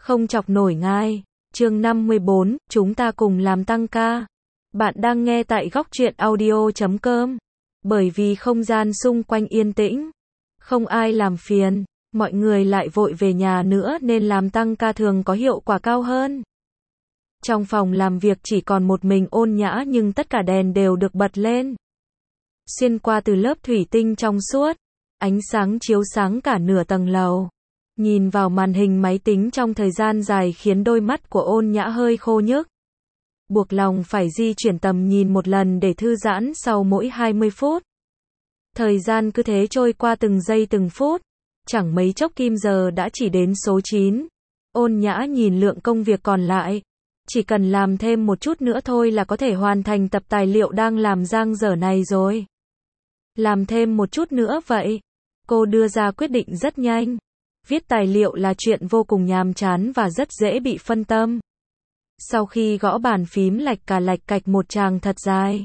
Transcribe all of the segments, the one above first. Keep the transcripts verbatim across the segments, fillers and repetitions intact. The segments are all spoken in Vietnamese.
Không chọc nổi ngài. Chương năm mươi bốn, chúng ta cùng làm tăng ca. Bạn đang nghe tại góc truyện audio chấm com. Bởi vì không gian xung quanh yên tĩnh, không ai làm phiền, mọi người lại vội về nhà nữa nên làm tăng ca thường có hiệu quả cao hơn. Trong phòng làm việc chỉ còn một mình Ôn Nhã nhưng tất cả đèn đều được bật lên. Xuyên qua từ lớp thủy tinh trong suốt, ánh sáng chiếu sáng cả nửa tầng lầu. Nhìn vào màn hình máy tính trong thời gian dài khiến đôi mắt của Ôn Nhã hơi khô nhức. Buộc lòng phải di chuyển tầm nhìn một lần để thư giãn sau mỗi hai mươi phút. Thời gian cứ thế trôi qua từng giây từng phút. Chẳng mấy chốc kim giờ đã chỉ đến số chín. Ôn Nhã nhìn lượng công việc còn lại. Chỉ cần làm thêm một chút nữa thôi là có thể hoàn thành tập tài liệu đang làm dang dở này rồi. Làm thêm một chút nữa vậy. Cô đưa ra quyết định rất nhanh. Viết tài liệu là chuyện vô cùng nhàm chán và rất dễ bị phân tâm. Sau khi gõ bàn phím lạch cà lạch cạch một tràng thật dài,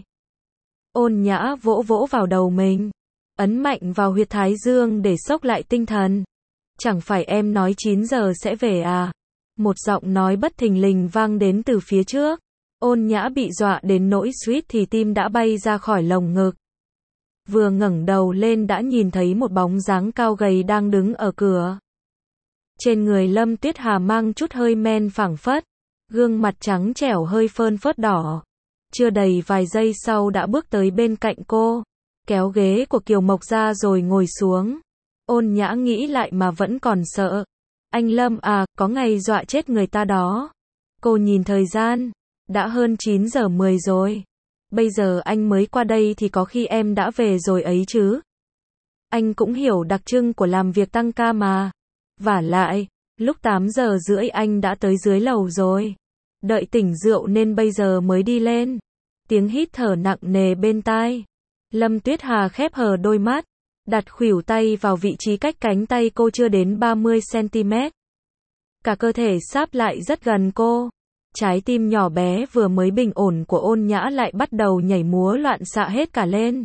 Ôn Nhã vỗ vỗ vào đầu mình, ấn mạnh vào huyệt thái dương để xốc lại tinh thần. Chẳng phải em nói chín giờ sẽ về à? Một giọng nói bất thình lình vang đến từ phía trước. Ôn Nhã bị dọa đến nỗi suýt thì tim đã bay ra khỏi lồng ngực. Vừa ngẩng đầu lên đã nhìn thấy một bóng dáng cao gầy đang đứng ở cửa. Trên người Lâm Tuyết Hà mang chút hơi men phảng phất, gương mặt trắng trẻo hơi phơn phớt đỏ. Chưa đầy vài giây sau đã bước tới bên cạnh cô, kéo ghế của Kiều Mộc ra rồi ngồi xuống. Ôn Nhã nghĩ lại mà vẫn còn sợ. Anh Lâm à, có ngày dọa chết người ta đó. Cô nhìn thời gian, đã hơn chín giờ mười rồi. Bây giờ anh mới qua đây thì có khi em đã về rồi ấy chứ. Anh cũng hiểu đặc trưng của làm việc tăng ca mà. Vả lại, lúc tám giờ rưỡi anh đã tới dưới lầu rồi. Đợi tỉnh rượu nên bây giờ mới đi lên. Tiếng hít thở nặng nề bên tai. Lâm Tuyết Hà khép hờ đôi mắt, đặt khuỷu tay vào vị trí cách cánh tay cô chưa đến ba mươi xăng ti mét. Cả cơ thể sáp lại rất gần cô. Trái tim nhỏ bé vừa mới bình ổn của Ôn Nhã lại bắt đầu nhảy múa loạn xạ hết cả lên.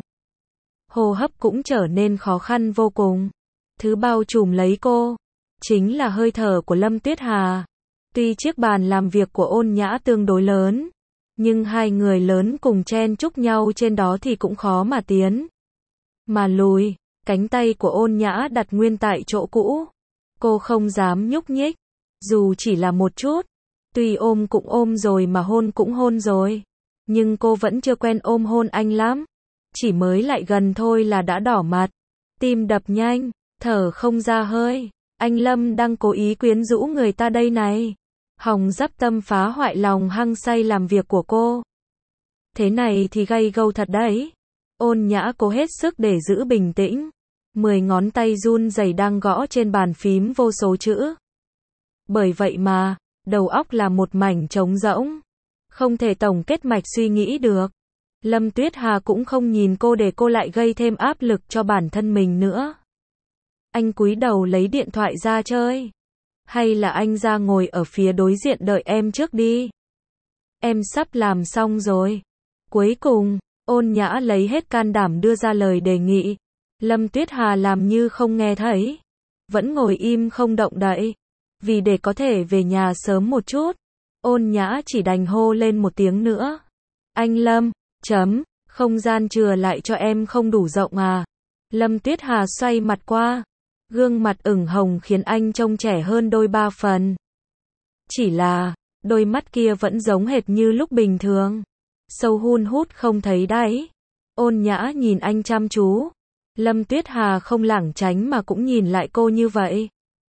Hô hấp cũng trở nên khó khăn vô cùng. Thứ bao trùm lấy cô chính là hơi thở của Lâm Tuyết Hà. Tuy chiếc bàn làm việc của Ôn Nhã tương đối lớn, nhưng hai người lớn cùng chen chúc nhau trên đó thì cũng khó mà tiến mà lùi. Cánh tay của Ôn Nhã đặt nguyên tại chỗ cũ. Cô không dám nhúc nhích, dù chỉ là một chút. Tuy ôm cũng ôm rồi mà hôn cũng hôn rồi, nhưng cô vẫn chưa quen ôm hôn anh lắm. Chỉ mới lại gần thôi là đã đỏ mặt, tim đập nhanh, thở không ra hơi. Anh Lâm đang cố ý quyến rũ người ta đây này. Hòng dắp tâm phá hoại lòng hăng say làm việc của cô. Thế này thì gay gâu thật đấy. Ôn Nhã cố hết sức để giữ bình tĩnh. Mười ngón tay run rẩy đang gõ trên bàn phím vô số chữ. Bởi vậy mà, đầu óc là một mảnh trống rỗng. Không thể tổng kết mạch suy nghĩ được. Lâm Tuyết Hà cũng không nhìn cô để cô lại gây thêm áp lực cho bản thân mình nữa. Anh cúi đầu lấy điện thoại ra chơi. Hay là anh ra ngồi ở phía đối diện đợi em trước đi. Em sắp làm xong rồi. Cuối cùng, Ôn Nhã lấy hết can đảm đưa ra lời đề nghị. Lâm Tuyết Hà làm như không nghe thấy. Vẫn ngồi im không động đậy. Vì để có thể về nhà sớm một chút, Ôn Nhã chỉ đành hô lên một tiếng nữa. Anh Lâm, chấm, không gian chừa lại cho em không đủ rộng à. Lâm Tuyết Hà xoay mặt qua. Gương mặt ửng hồng khiến anh trông trẻ hơn đôi ba phần. Chỉ là, đôi mắt kia vẫn giống hệt như lúc bình thường. Sâu hun hút không thấy đáy. Ôn Nhã nhìn anh chăm chú. Lâm Tuyết Hà không lảng tránh mà cũng nhìn lại cô như vậy.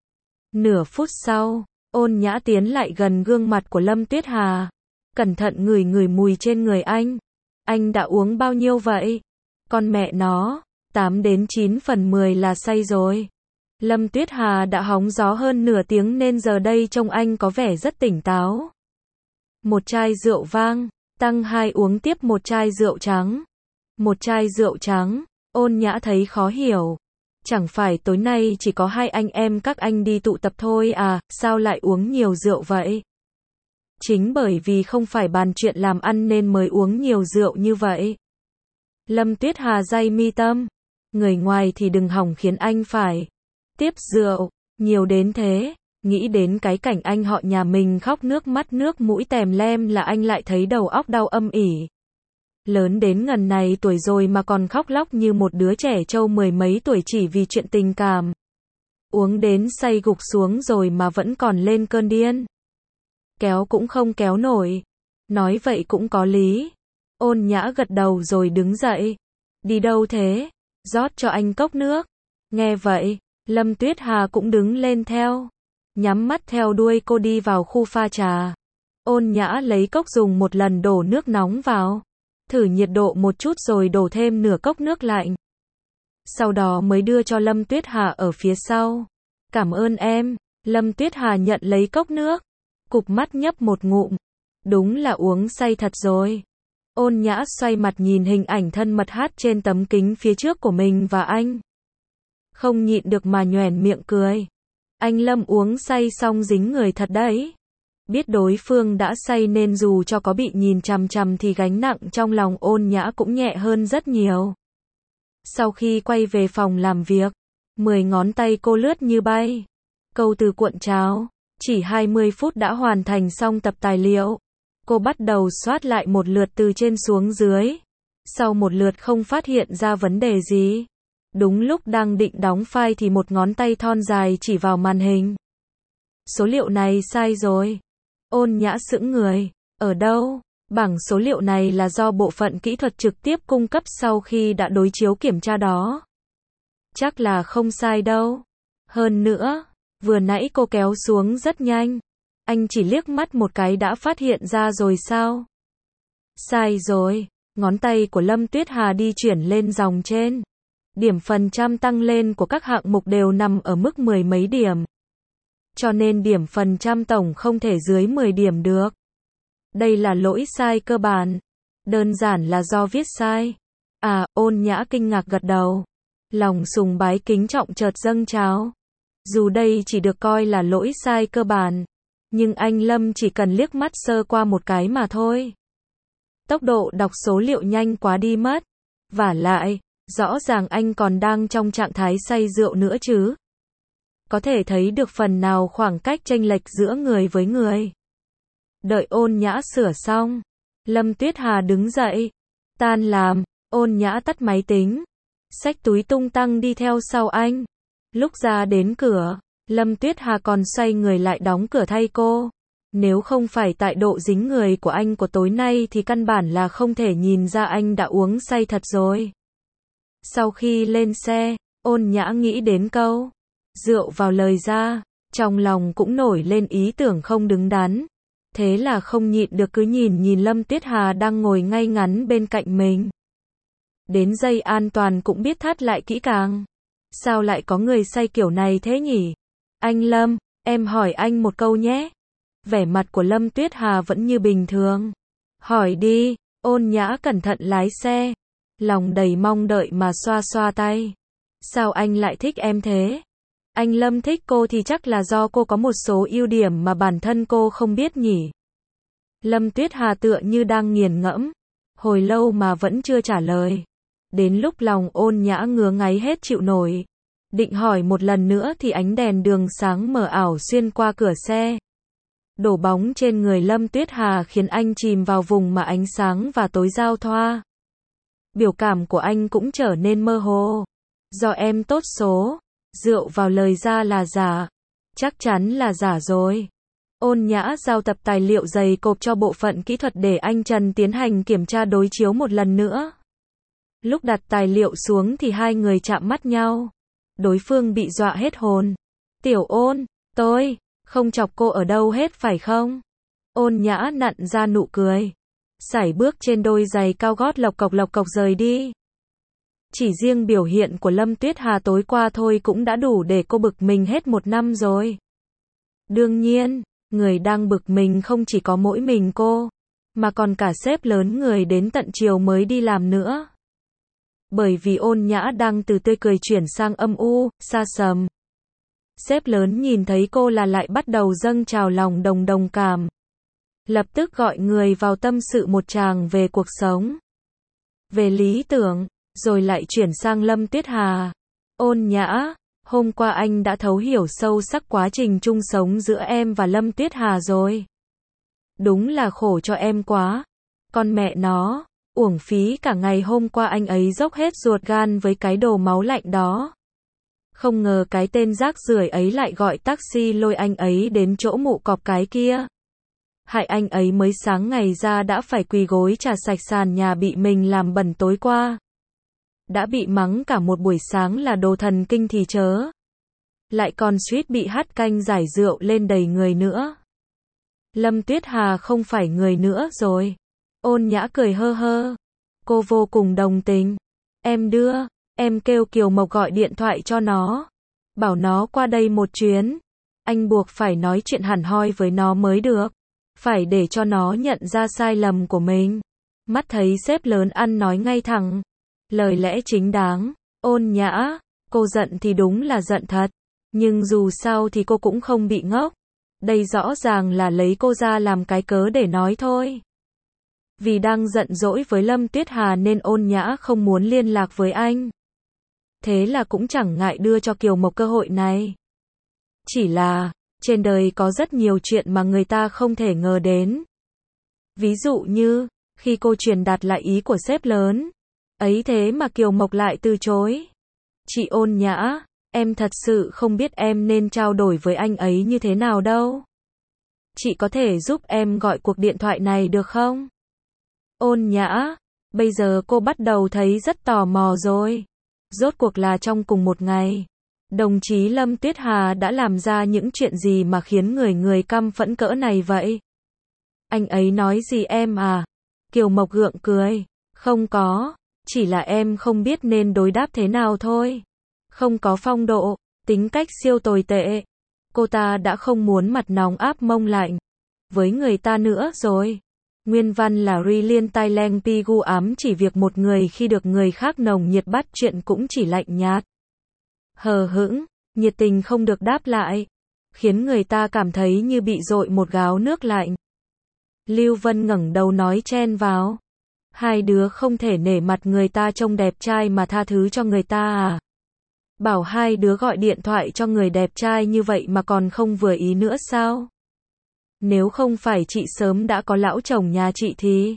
Nửa phút sau, Ôn Nhã tiến lại gần gương mặt của Lâm Tuyết Hà. Cẩn thận ngửi ngửi mùi trên người anh. Anh đã uống bao nhiêu vậy? Con mẹ nó, tám đến chín phần mười là say rồi. Lâm Tuyết Hà đã hóng gió hơn nửa tiếng nên giờ đây trông anh có vẻ rất tỉnh táo. Một chai rượu vang, tăng hai uống tiếp một chai rượu trắng. Một chai rượu trắng, Ôn Nhã thấy khó hiểu. Chẳng phải tối nay chỉ có hai anh em các anh đi tụ tập thôi à, sao lại uống nhiều rượu vậy? Chính bởi vì không phải bàn chuyện làm ăn nên mới uống nhiều rượu như vậy. Lâm Tuyết Hà day mi tâm. Người ngoài thì đừng hỏng khiến anh phải tiếp rượu, nhiều đến thế. Nghĩ đến cái cảnh anh họ nhà mình khóc nước mắt nước mũi tèm lem là anh lại thấy đầu óc đau âm ỉ. Lớn đến ngần này tuổi rồi mà còn khóc lóc như một đứa trẻ trâu mười mấy tuổi chỉ vì chuyện tình cảm. Uống đến say gục xuống rồi mà vẫn còn lên cơn điên. Kéo cũng không kéo nổi. Nói vậy cũng có lý. Ôn Nhã gật đầu rồi đứng dậy. Đi đâu thế? Rót cho anh cốc nước. Nghe vậy, Lâm Tuyết Hà cũng đứng lên theo. Nhắm mắt theo đuôi cô đi vào khu pha trà. Ôn Nhã lấy cốc dùng một lần đổ nước nóng vào. Thử nhiệt độ một chút rồi đổ thêm nửa cốc nước lạnh. Sau đó mới đưa cho Lâm Tuyết Hà ở phía sau. Cảm ơn em. Lâm Tuyết Hà nhận lấy cốc nước. Cụp mắt nhấp một ngụm. Đúng là uống say thật rồi. Ôn Nhã xoay mặt nhìn hình ảnh thân mật hát trên tấm kính phía trước của mình và anh. Không nhịn được mà nhoẻn miệng cười. Anh Lâm uống say xong dính người thật đấy. Biết đối phương đã say nên dù cho có bị nhìn chằm chằm thì gánh nặng trong lòng Ôn Nhã cũng nhẹ hơn rất nhiều. Sau khi quay về phòng làm việc, mười ngón tay cô lướt như bay. Câu từ cuộn tráo, chỉ hai mươi phút đã hoàn thành xong tập tài liệu. Cô bắt đầu soát lại một lượt từ trên xuống dưới. Sau một lượt không phát hiện ra vấn đề gì. Đúng lúc đang định đóng file thì một ngón tay thon dài chỉ vào màn hình. Số liệu này sai rồi. Ôn Nhã sững người. Ở đâu? Bảng số liệu này là do bộ phận kỹ thuật trực tiếp cung cấp sau khi đã đối chiếu kiểm tra đó. Chắc là không sai đâu. Hơn nữa, vừa nãy cô kéo xuống rất nhanh. Anh chỉ liếc mắt một cái đã phát hiện ra rồi sao? Sai rồi. Ngón tay của Lâm Tuyết Hà đi chuyển lên dòng trên. Điểm phần trăm tăng lên của các hạng mục đều nằm ở mức mười mấy điểm. Cho nên điểm phần trăm tổng không thể dưới mười điểm được. Đây là lỗi sai cơ bản. Đơn giản là do viết sai. À, Ôn Nhã kinh ngạc gật đầu. Lòng sùng bái kính trọng chợt dâng trào. Dù đây chỉ được coi là lỗi sai cơ bản, nhưng anh Lâm chỉ cần liếc mắt sơ qua một cái mà thôi. Tốc độ đọc số liệu nhanh quá đi mất. Vả lại, rõ ràng anh còn đang trong trạng thái say rượu nữa chứ. Có thể thấy được phần nào khoảng cách chênh lệch giữa người với người. Đợi Ôn Nhã sửa xong, Lâm Tuyết Hà đứng dậy. Tan làm, Ôn Nhã tắt máy tính. Xách túi tung tăng đi theo sau anh. Lúc ra đến cửa, Lâm Tuyết Hà còn xoay người lại đóng cửa thay cô. Nếu không phải tại độ dính người của anh của tối nay thì căn bản là không thể nhìn ra anh đã uống say thật rồi. Sau khi lên xe, Ôn Nhã nghĩ đến câu rượu vào lời ra, trong lòng cũng nổi lên ý tưởng không đứng đắn. Thế là không nhịn được cứ nhìn nhìn Lâm Tuyết Hà đang ngồi ngay ngắn bên cạnh mình. Đến dây an toàn cũng biết thắt lại kỹ càng. Sao lại có người say kiểu này thế nhỉ? Anh Lâm, em hỏi anh một câu nhé. Vẻ mặt của Lâm Tuyết Hà vẫn như bình thường. Hỏi đi. Ôn Nhã cẩn thận lái xe. Lòng đầy mong đợi mà xoa xoa tay. Sao anh lại thích em thế? Anh Lâm thích cô thì chắc là do cô có một số ưu điểm mà bản thân cô không biết nhỉ? Lâm Tuyết Hà tựa như đang nghiền ngẫm. Hồi lâu mà vẫn chưa trả lời. Đến lúc lòng Ôn Nhã ngứa ngáy hết chịu nổi. Định hỏi một lần nữa thì ánh đèn đường sáng mờ ảo xuyên qua cửa xe. Đổ bóng trên người Lâm Tuyết Hà khiến anh chìm vào vùng mà ánh sáng và tối giao thoa. Biểu cảm của anh cũng trở nên mơ hồ. Do em tốt số, rượu vào lời ra là giả. Chắc chắn là giả rồi. Ôn Nhã giao tập tài liệu dày cộp cho bộ phận kỹ thuật để anh Trần tiến hành kiểm tra đối chiếu một lần nữa. Lúc đặt tài liệu xuống thì hai người chạm mắt nhau. Đối phương bị dọa hết hồn. Tiểu Ôn, tôi không chọc cô ở đâu hết phải không? Ôn Nhã nặn ra nụ cười. Sải bước trên đôi giày cao gót lộc cộc lộc cộc rời đi. Chỉ riêng biểu hiện của Lâm Tuyết Hà tối qua thôi cũng đã đủ để cô bực mình hết một năm rồi. Đương nhiên, người đang bực mình không chỉ có mỗi mình cô, mà còn cả sếp lớn người đến tận chiều mới đi làm nữa. Bởi vì Ôn Nhã đang từ tươi cười chuyển sang âm u, xa sầm. Sếp lớn nhìn thấy cô là lại bắt đầu dâng trào lòng đồng đồng cảm. Lập tức gọi người vào tâm sự một tràng về cuộc sống, về lý tưởng, rồi lại chuyển sang Lâm Tuyết Hà. Ôn Nhã, Hôm qua anh đã thấu hiểu sâu sắc quá trình chung sống giữa em và Lâm Tuyết Hà rồi. Đúng là khổ cho em quá. Con mẹ nó, uổng phí cả ngày hôm qua anh ấy dốc hết ruột gan với cái đồ máu lạnh đó. Không ngờ cái tên rác rưởi ấy lại gọi taxi lôi anh ấy đến chỗ mụ cọp cái kia. Hại anh ấy mới sáng ngày ra đã phải quỳ gối trả sạch sàn nhà bị mình làm bẩn tối qua. Đã bị mắng cả một buổi sáng là đồ thần kinh thì chớ. Lại còn suýt bị hắt canh giải rượu lên đầy người nữa. Lâm Tuyết Hà không phải người nữa rồi. Ôn Nhã cười hơ hơ. Cô vô cùng đồng tình. Em đưa, em kêu Kiều Mộc gọi điện thoại cho nó. Bảo nó qua đây một chuyến. Anh buộc phải nói chuyện hẳn hoi với nó mới được. Phải để cho nó nhận ra sai lầm của mình. Mắt thấy sếp lớn ăn nói ngay thẳng. Lời lẽ chính đáng. Ôn Nhã, cô giận thì đúng là giận thật. Nhưng dù sao thì cô cũng không bị ngốc. Đây rõ ràng là lấy cô ra làm cái cớ để nói thôi. Vì đang giận dỗi với Lâm Tuyết Hà nên Ôn Nhã không muốn liên lạc với anh. Thế là cũng chẳng ngại đưa cho Kiều Mộc cơ hội này. Chỉ là, trên đời có rất nhiều chuyện mà người ta không thể ngờ đến. Ví dụ như, khi cô truyền đạt lại ý của sếp lớn, ấy thế mà Kiều Mộc lại từ chối. Chị Ôn Nhã, em thật sự không biết em nên trao đổi với anh ấy như thế nào đâu. Chị có thể giúp em gọi cuộc điện thoại này được không? Ôn Nhã, bây giờ cô bắt đầu thấy rất tò mò rồi. Rốt cuộc là trong cùng một ngày, đồng chí Lâm Tuyết Hà đã làm ra những chuyện gì mà khiến người người căm phẫn cỡ này vậy? Anh ấy nói gì em à? Kiều Mộc gượng cười. Không có, chỉ là em không biết nên đối đáp thế nào thôi. Không có phong độ, tính cách siêu tồi tệ. Cô ta đã không muốn mặt nóng áp mông lạnh với người ta nữa rồi. Nguyên văn là Ri Liên Tai Leng Pi Gu ám chỉ việc một người khi được người khác nồng nhiệt bắt chuyện cũng chỉ lạnh nhạt. Hờ hững, nhiệt tình không được đáp lại. Khiến người ta cảm thấy như bị dội một gáo nước lạnh. Lưu Vân ngẩng đầu nói chen vào. Hai đứa không thể nể mặt người ta trông đẹp trai mà tha thứ cho người ta à? Bảo hai đứa gọi điện thoại cho người đẹp trai như vậy mà còn không vừa ý nữa sao? Nếu không phải chị sớm đã có lão chồng nhà chị thì...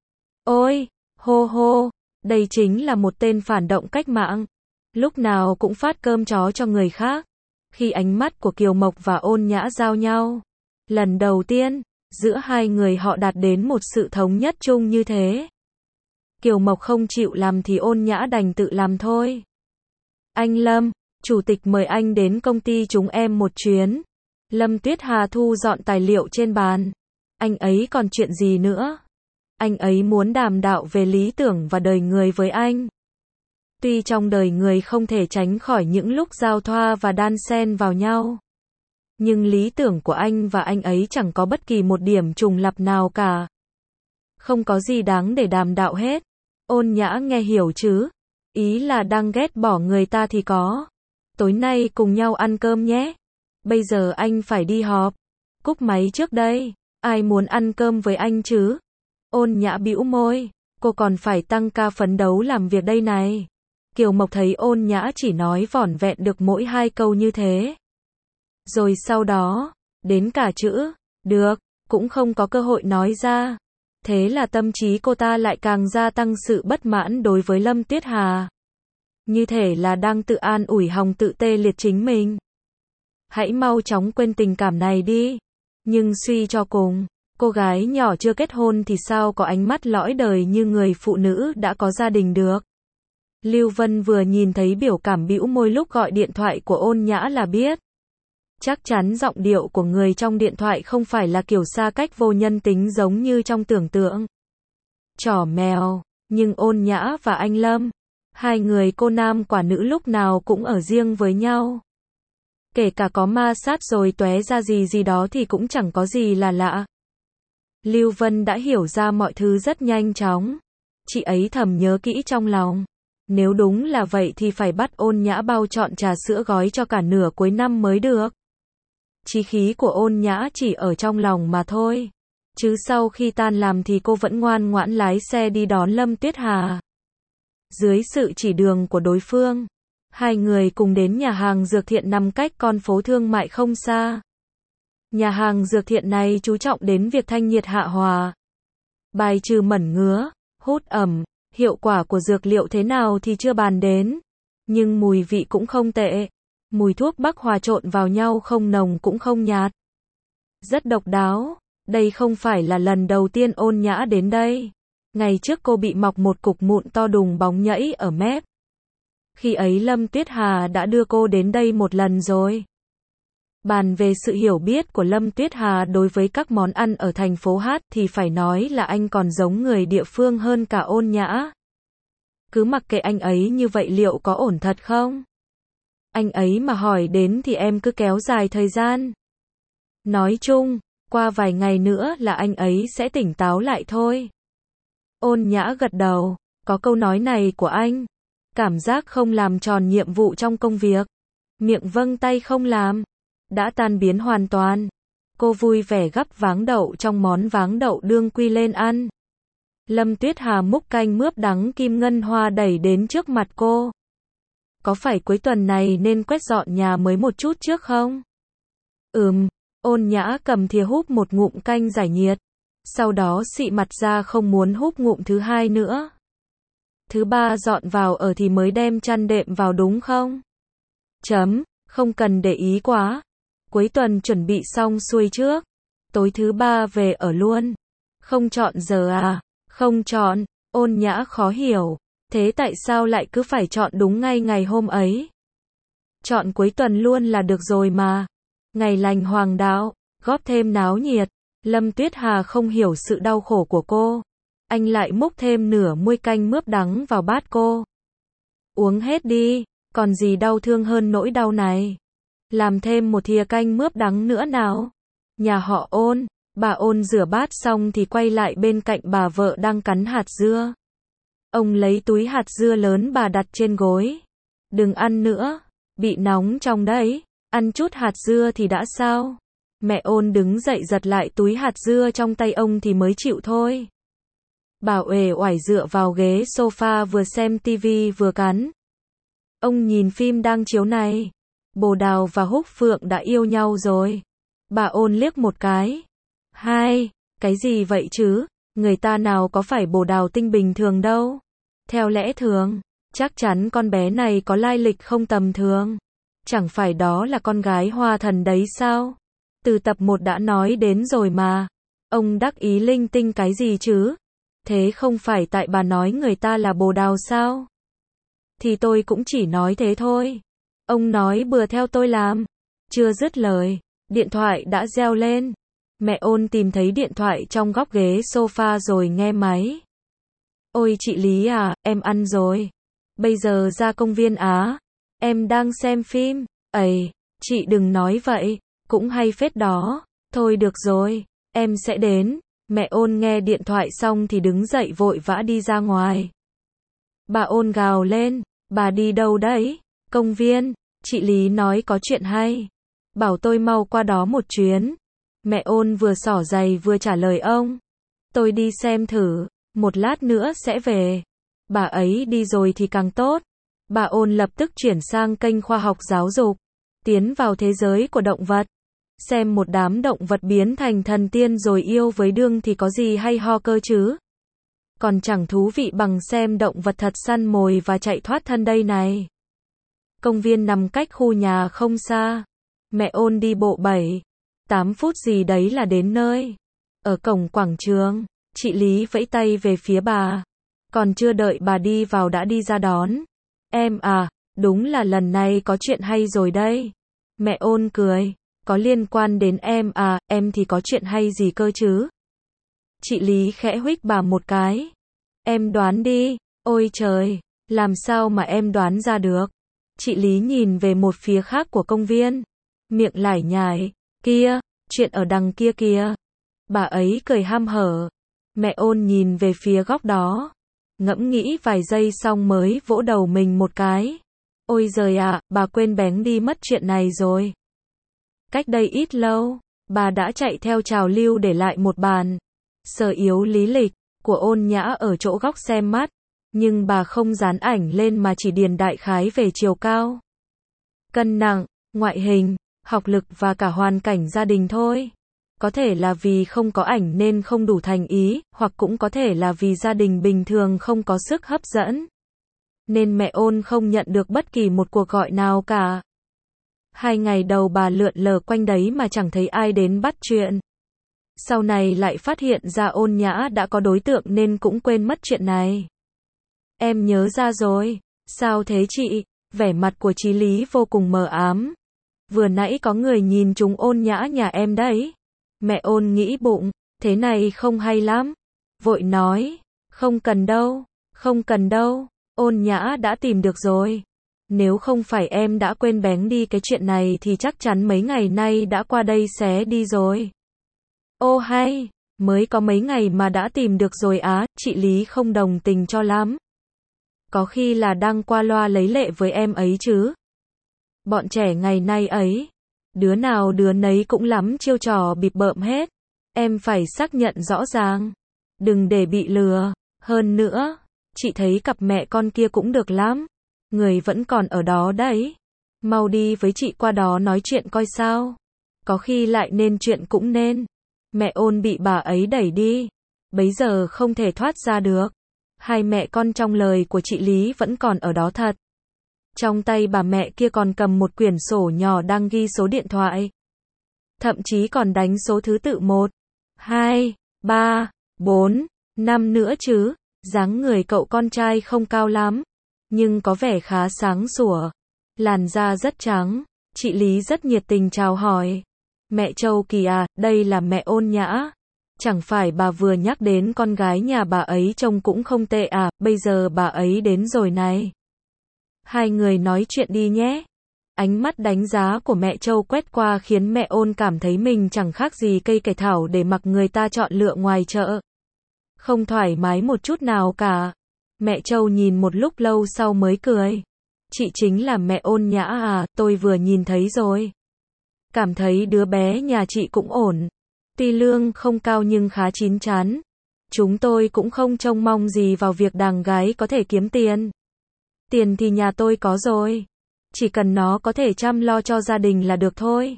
Ôi, hô hô, đây chính là một tên phản động cách mạng. Lúc nào cũng phát cơm chó cho người khác. Khi ánh mắt của Kiều Mộc và Ôn Nhã giao nhau, lần đầu tiên, giữa hai người họ đạt đến một sự thống nhất chung như thế. Kiều Mộc không chịu làm thì Ôn Nhã đành tự làm thôi. Anh Lâm, chủ tịch mời anh đến công ty chúng em một chuyến. Lâm Tuyết Hà thu dọn tài liệu trên bàn. Anh ấy còn chuyện gì nữa? Anh ấy muốn đàm đạo về lý tưởng và đời người với anh. Tuy trong đời người không thể tránh khỏi những lúc giao thoa và đan xen vào nhau. Nhưng lý tưởng của anh và anh ấy chẳng có bất kỳ một điểm trùng lặp nào cả. Không có gì đáng để đàm đạo hết. Ôn Nhã nghe hiểu chứ? Ý là đang ghét bỏ người ta thì có. Tối nay cùng nhau ăn cơm nhé. Bây giờ anh phải đi họp. Cúp máy trước đây. Ai muốn ăn cơm với anh chứ? Ôn Nhã bĩu môi. Cô còn phải tăng ca phấn đấu làm việc đây này. Kiều Mộc thấy Ôn Nhã chỉ nói vỏn vẹn được mỗi hai câu như thế. Rồi sau đó, đến cả chữ, được, cũng không có cơ hội nói ra. Thế là tâm trí cô ta lại càng gia tăng sự bất mãn đối với Lâm Tuyết Hà. Như thể là đang tự an ủi hòng tự tê liệt chính mình. Hãy mau chóng quên tình cảm này đi. Nhưng suy cho cùng, cô gái nhỏ chưa kết hôn thì sao có ánh mắt lõi đời như người phụ nữ đã có gia đình được. Lưu Vân vừa nhìn thấy biểu cảm bĩu môi lúc gọi điện thoại của Ôn Nhã là biết. Chắc chắn giọng điệu của người trong điện thoại không phải là kiểu xa cách vô nhân tính giống như trong tưởng tượng. Chỏ mèo, nhưng Ôn Nhã và anh Lâm, hai người cô nam quả nữ lúc nào cũng ở riêng với nhau. Kể cả có ma sát rồi tóe ra gì gì đó thì cũng chẳng có gì là lạ. Lưu Vân đã hiểu ra mọi thứ rất nhanh chóng. Chị ấy thầm nhớ kỹ trong lòng. Nếu đúng là vậy thì phải bắt Ôn Nhã bao trọn trà sữa gói cho cả nửa cuối năm mới được. Chí khí của Ôn Nhã chỉ ở trong lòng mà thôi. Chứ sau khi tan làm thì cô vẫn ngoan ngoãn lái xe đi đón Lâm Tuyết Hà. Dưới sự chỉ đường của đối phương, Hai người cùng đến nhà hàng dược thiện nằm cách con phố thương mại không xa. Nhà hàng dược thiện này chú trọng đến việc thanh nhiệt hạ hòa, bài trừ mẩn ngứa, hút ẩm. Hiệu quả của dược liệu thế nào thì chưa bàn đến, nhưng mùi vị cũng không tệ. Mùi thuốc bắc hòa trộn vào nhau không nồng cũng không nhạt. Rất độc đáo. Đây không phải là lần đầu tiên Ôn Nhã đến đây. Ngày trước cô bị mọc một cục mụn to đùng bóng nhẫy ở mép. Khi ấy Lâm Tuyết Hà đã đưa cô đến đây một lần rồi. Bàn về sự hiểu biết của Lâm Tuyết Hà đối với các món ăn ở thành phố Hát thì phải nói là anh còn giống người địa phương hơn cả Ôn Nhã. Cứ mặc kệ anh ấy như vậy liệu có ổn thật không? Anh ấy mà hỏi đến thì em cứ kéo dài thời gian. Nói chung, qua vài ngày nữa là anh ấy sẽ tỉnh táo lại thôi. Ôn Nhã gật đầu, có câu nói này của anh. Cảm giác không làm tròn nhiệm vụ trong công việc. Miệng vâng tay không làm. Đã tan biến hoàn toàn. Cô vui vẻ gắp váng đậu trong món váng đậu đương quy lên ăn. Lâm Tuyết Hà múc canh mướp đắng kim ngân hoa đẩy đến trước mặt cô. Có phải cuối tuần này nên quét dọn nhà mới một chút trước không? Ừm, Ôn Nhã cầm thìa húp một ngụm canh giải nhiệt. Sau đó xị mặt ra không muốn húp ngụm thứ hai nữa. Thứ ba dọn vào ở thì mới đem chăn đệm vào đúng không? Chấm, không cần để ý quá. Cuối tuần chuẩn bị xong xuôi trước. Tối thứ ba về ở luôn. Không chọn giờ à? Không chọn. Ôn Nhã khó hiểu. Thế tại sao lại cứ phải chọn đúng ngay ngày hôm ấy? Chọn cuối tuần luôn là được rồi mà. Ngày lành hoàng đạo, góp thêm náo nhiệt. Lâm Tuyết Hà không hiểu sự đau khổ của cô. Anh lại múc thêm nửa muôi canh mướp đắng vào bát cô. Uống hết đi, còn gì đau thương hơn nỗi đau này. Làm thêm một thìa canh mướp đắng nữa nào. Nhà họ Ôn, bà Ôn rửa bát xong thì quay lại bên cạnh bà vợ đang cắn hạt dưa. Ông lấy túi hạt dưa lớn bà đặt trên gối. Đừng ăn nữa, bị nóng trong đấy, ăn chút hạt dưa thì đã sao. Mẹ Ôn đứng dậy giật lại túi hạt dưa trong tay ông thì mới chịu thôi. Bà uể oải dựa vào ghế sofa vừa xem tivi vừa cắn. Ông nhìn phim đang chiếu này. Bồ Đào và Húc Phượng đã yêu nhau rồi. Bà Ôn liếc một cái. Hai, cái gì vậy chứ? Người ta nào có phải Bồ Đào tinh bình thường đâu. Theo lẽ thường, chắc chắn con bé này có lai lịch không tầm thường. Chẳng phải đó là con gái Hoa Thần đấy sao? Từ tập một đã nói đến rồi mà. Ông đắc ý linh tinh cái gì chứ? Thế không phải tại bà nói người ta là Bồ Đào sao? Thì tôi cũng chỉ nói thế thôi. Ông nói bừa theo tôi làm. Chưa dứt lời, điện thoại đã reo lên. Mẹ Ôn tìm thấy điện thoại trong góc ghế sofa rồi nghe máy. Ôi chị Lý à, em ăn rồi. Bây giờ ra công viên á. Em đang xem phim. Ây, chị đừng nói vậy. Cũng hay phết đó. Thôi được rồi, em sẽ đến. Mẹ Ôn nghe điện thoại xong thì đứng dậy vội vã đi ra ngoài. Bà Ôn gào lên. Bà đi đâu đấy? Công viên. Chị Lý nói có chuyện hay. Bảo tôi mau qua đó một chuyến. Mẹ Ôn vừa xỏ giày vừa trả lời ông. Tôi đi xem thử. Một lát nữa sẽ về. Bà ấy đi rồi thì càng tốt. Bà Ôn lập tức chuyển sang kênh khoa học giáo dục. Tiến vào thế giới của động vật. Xem một đám động vật biến thành thần tiên rồi yêu với đương thì có gì hay ho cơ chứ. Còn chẳng thú vị bằng xem động vật thật săn mồi và chạy thoát thân đây này. Công viên nằm cách khu nhà không xa. Mẹ Ôn đi bộ bảy, tám phút gì đấy là đến nơi. Ở cổng quảng trường, chị Lý vẫy tay về phía bà. Còn chưa đợi bà đi vào đã đi ra đón. Em à, đúng là lần này có chuyện hay rồi đây. Mẹ Ôn cười. Có liên quan đến em à, em thì có chuyện hay gì cơ chứ? Chị Lý khẽ huých bà một cái. Em đoán đi. Ôi trời, làm sao mà em đoán ra được? Chị Lý nhìn về một phía khác của công viên. Miệng lải nhải. Kia, chuyện ở đằng kia kìa. Bà ấy cười ham hở. Mẹ Ôn nhìn về phía góc đó. Ngẫm nghĩ vài giây xong mới vỗ đầu mình một cái. Ôi giời ạ, bà quên bén đi mất chuyện này rồi. Cách đây ít lâu, bà đã chạy theo trào lưu để lại một bàn. Sở yếu lý lịch của Ôn Nhã ở chỗ góc xem mắt. Nhưng bà không dán ảnh lên mà chỉ điền đại khái về chiều cao, cân nặng, ngoại hình, học lực và cả hoàn cảnh gia đình thôi. Có thể là vì không có ảnh nên không đủ thành ý, hoặc cũng có thể là vì gia đình bình thường không có sức hấp dẫn, nên mẹ Ôn không nhận được bất kỳ một cuộc gọi nào cả. Hai ngày đầu bà lượn lờ quanh đấy mà chẳng thấy ai đến bắt chuyện. Sau này lại phát hiện ra Ôn Nhã đã có đối tượng nên cũng quên mất chuyện này. Em nhớ ra rồi. Sao thế chị? Vẻ mặt của Chí Lý vô cùng mờ ám. Vừa nãy có người nhìn trúng Ôn Nhã nhà em đấy. Mẹ Ôn nghĩ bụng, thế này không hay lắm. Vội nói, không cần đâu, không cần đâu, Ôn Nhã đã tìm được rồi. Nếu không phải em đã quên bén đi cái chuyện này thì chắc chắn mấy ngày nay đã qua đây xé đi rồi. Ô hay, mới có mấy ngày mà đã tìm được rồi á, chị Lý không đồng tình cho lắm. Có khi là đang qua loa lấy lệ với em ấy chứ. Bọn trẻ ngày nay ấy, đứa nào đứa nấy cũng lắm chiêu trò bịp bợm hết. Em phải xác nhận rõ ràng, đừng để bị lừa. Hơn nữa, chị thấy cặp mẹ con kia cũng được lắm. Người vẫn còn ở đó đấy. Mau đi với chị qua đó nói chuyện coi sao. Có khi lại nên chuyện cũng nên. Mẹ Ôn bị bà ấy đẩy đi. Bấy giờ không thể thoát ra được. Hai mẹ con trong lời của chị Lý vẫn còn ở đó thật. Trong tay bà mẹ kia còn cầm một quyển sổ nhỏ đang ghi số điện thoại. Thậm chí còn đánh số thứ tự một, hai, ba, bốn, năm nữa chứ. Dáng người cậu con trai không cao lắm, nhưng có vẻ khá sáng sủa. Làn da rất trắng. Chị Lý rất nhiệt tình chào hỏi. Mẹ Châu Kỳ à, đây là mẹ Ôn Nhã. Chẳng phải bà vừa nhắc đến con gái nhà bà ấy trông cũng không tệ à, bây giờ bà ấy đến rồi này. Hai người nói chuyện đi nhé. Ánh mắt đánh giá của mẹ Châu quét qua khiến mẹ Ôn cảm thấy mình chẳng khác gì cây cải thảo để mặc người ta chọn lựa ngoài chợ. Không thoải mái một chút nào cả. Mẹ Châu nhìn một lúc lâu sau mới cười. Chị chính là mẹ Ôn Nhã à, tôi vừa nhìn thấy rồi. Cảm thấy đứa bé nhà chị cũng ổn. Tuy lương không cao nhưng khá chín chắn. Chúng tôi cũng không trông mong gì vào việc đàng gái có thể kiếm tiền. Tiền thì nhà tôi có rồi. Chỉ cần nó có thể chăm lo cho gia đình là được thôi.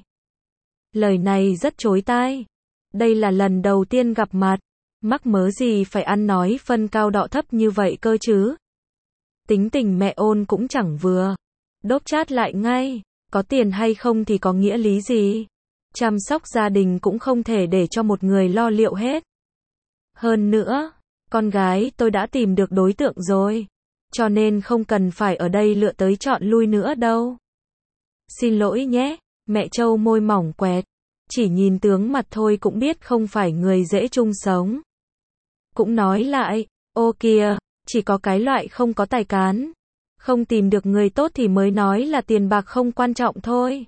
Lời này rất chối tai. Đây là lần đầu tiên gặp mặt. Mắc mớ gì phải ăn nói phân cao đọ thấp như vậy cơ chứ. Tính tình mẹ Ôn cũng chẳng vừa. Đốp chát lại ngay. Có tiền hay không thì có nghĩa lý gì. Chăm sóc gia đình cũng không thể để cho một người lo liệu hết. Hơn nữa, con gái tôi đã tìm được đối tượng rồi. Cho nên không cần phải ở đây lựa tới chọn lui nữa đâu. Xin lỗi nhé, mẹ Châu môi mỏng quẹt. Chỉ nhìn tướng mặt thôi cũng biết không phải người dễ chung sống. Cũng nói lại, ô kìa, chỉ có cái loại không có tài cán. Không tìm được người tốt thì mới nói là tiền bạc không quan trọng thôi.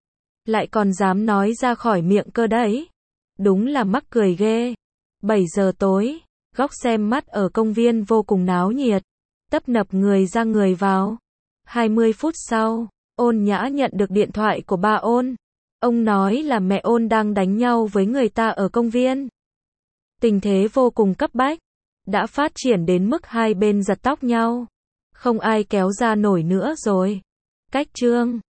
Lại còn dám nói ra khỏi miệng cơ đấy. Đúng là mắc cười ghê. bảy giờ tối, góc xem mắt ở công viên vô cùng náo nhiệt. Tấp nập người ra người vào. hai mươi phút sau, Ôn Nhã nhận được điện thoại của ba Ôn. Ông nói là mẹ Ôn đang đánh nhau với người ta ở công viên. Tình thế vô cùng cấp bách. Đã phát triển đến mức hai bên giật tóc nhau. Không ai kéo ra nổi nữa rồi. Cách chương